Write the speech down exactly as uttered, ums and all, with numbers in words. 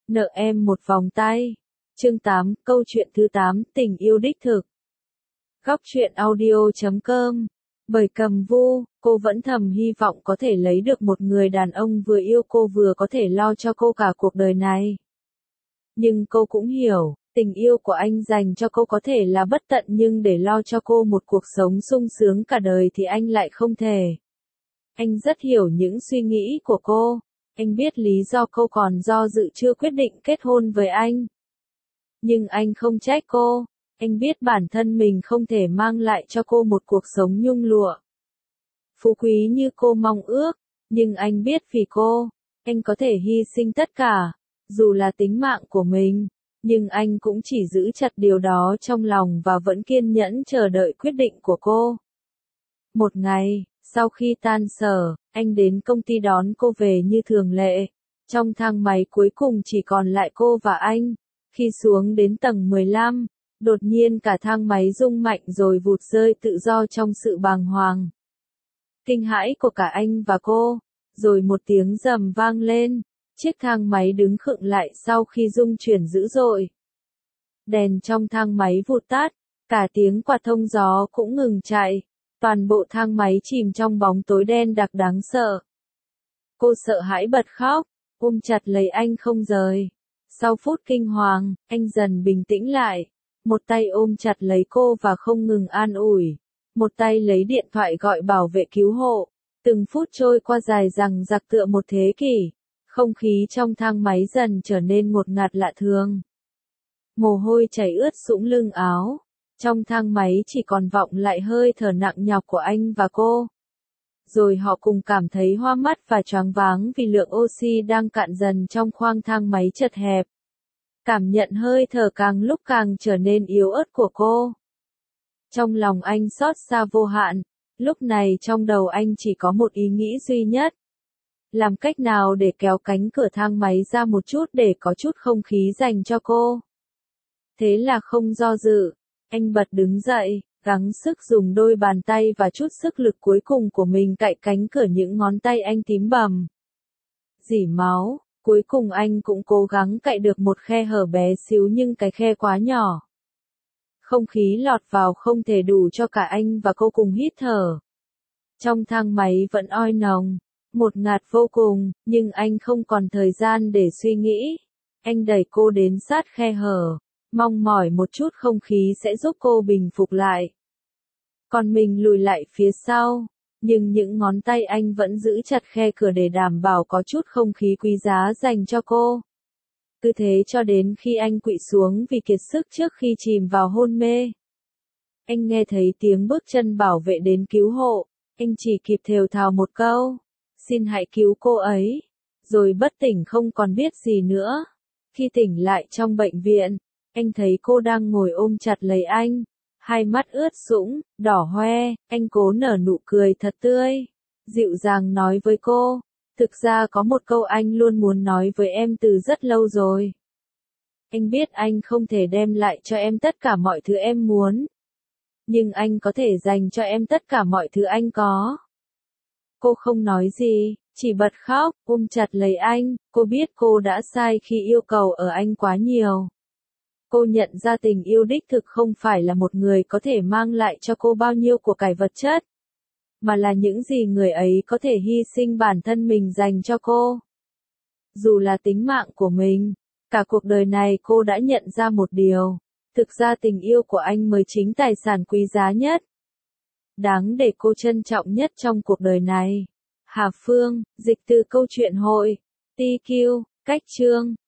Nợ em một vòng tay. Chương tám, câu chuyện thứ tám, tình yêu đích thực. Góc truyện audio chấm com. Bởi Cầm Vu, cô vẫn thầm hy vọng có thể lấy được một người đàn ông vừa yêu cô vừa có thể lo cho cô cả cuộc đời này. Nhưng cô cũng hiểu, tình yêu của anh dành cho cô có thể là bất tận nhưng để lo cho cô một cuộc sống sung sướng cả đời thì anh lại không thể. Anh rất hiểu những suy nghĩ của cô. Anh biết lý do cô còn do dự chưa quyết định kết hôn với anh. Nhưng anh không trách cô. Anh biết bản thân mình không thể mang lại cho cô một cuộc sống nhung lụa, phú quý như cô mong ước. Nhưng anh biết vì cô, anh có thể hy sinh tất cả, dù là tính mạng của mình. Nhưng anh cũng chỉ giữ chặt điều đó trong lòng và vẫn kiên nhẫn chờ đợi quyết định của cô. Một ngày, sau khi tan sở, anh đến công ty đón cô về như thường lệ. Trong thang máy cuối cùng chỉ còn lại cô và anh. Khi xuống đến tầng mười lăm, đột nhiên cả thang máy rung mạnh rồi vụt rơi tự do trong sự bàng hoàng, kinh hãi của cả anh và cô. Rồi một tiếng rầm vang lên, chiếc thang máy đứng khựng lại sau khi rung chuyển dữ dội. Đèn trong thang máy vụt tắt, cả tiếng quạt thông gió cũng ngừng chạy. Toàn bộ thang máy chìm trong bóng tối đen đặc đáng sợ. Cô sợ hãi bật khóc, ôm chặt lấy anh không rời. Sau phút kinh hoàng, anh dần bình tĩnh lại. Một tay ôm chặt lấy cô và không ngừng an ủi. Một tay lấy điện thoại gọi bảo vệ cứu hộ. Từng phút trôi qua dài dằng dặc tựa một thế kỷ. Không khí trong thang máy dần trở nên ngột ngạt lạ thường. Mồ hôi chảy ướt sũng lưng áo. Trong thang máy chỉ còn vọng lại hơi thở nặng nhọc của anh và cô. Rồi họ cùng cảm thấy hoa mắt và choáng váng vì lượng oxy đang cạn dần trong khoang thang máy chật hẹp. Cảm nhận hơi thở càng lúc càng trở nên yếu ớt của cô. Trong lòng anh xót xa vô hạn. Lúc này trong đầu anh chỉ có một ý nghĩ duy nhất. Làm cách nào để kéo cánh cửa thang máy ra một chút để có chút không khí dành cho cô. Thế là không do dự. Anh bật đứng dậy, gắng sức dùng đôi bàn tay và chút sức lực cuối cùng của mình cạy cánh cửa. Những ngón tay anh tím bầm, rỉ máu. Cuối cùng anh cũng cố gắng cạy được một khe hở bé xíu nhưng cái khe quá nhỏ. Không khí lọt vào không thể đủ cho cả anh và cô cùng hít thở. Trong thang máy vẫn oi nồng, một ngạt vô cùng, nhưng anh không còn thời gian để suy nghĩ. Anh đẩy cô đến sát khe hở, mong mỏi một chút không khí sẽ giúp cô bình phục lại. Còn mình lùi lại phía sau, nhưng những ngón tay anh vẫn giữ chặt khe cửa để đảm bảo có chút không khí quý giá dành cho cô. Cứ thế cho đến khi anh quỵ xuống vì kiệt sức trước khi chìm vào hôn mê. Anh nghe thấy tiếng bước chân bảo vệ đến cứu hộ, anh chỉ kịp thều thào một câu, xin hãy cứu cô ấy, rồi bất tỉnh không còn biết gì nữa. Khi tỉnh lại trong bệnh viện, anh thấy cô đang ngồi ôm chặt lấy anh, hai mắt ướt sũng, đỏ hoe. Anh cố nở nụ cười thật tươi, dịu dàng nói với cô, thực ra có một câu anh luôn muốn nói với em từ rất lâu rồi. Anh biết anh không thể đem lại cho em tất cả mọi thứ em muốn, nhưng anh có thể dành cho em tất cả mọi thứ anh có. Cô không nói gì, chỉ bật khóc, ôm chặt lấy anh. Cô biết cô đã sai khi yêu cầu ở anh quá nhiều. Cô nhận ra tình yêu đích thực không phải là một người có thể mang lại cho cô bao nhiêu của cải vật chất, mà là những gì người ấy có thể hy sinh bản thân mình dành cho cô. Dù là tính mạng của mình, cả cuộc đời này cô đã nhận ra một điều, thực ra tình yêu của anh mới chính tài sản quý giá nhất, đáng để cô trân trọng nhất trong cuộc đời này. Hà Phương, dịch từ câu chuyện hội, tê quy, cách chương.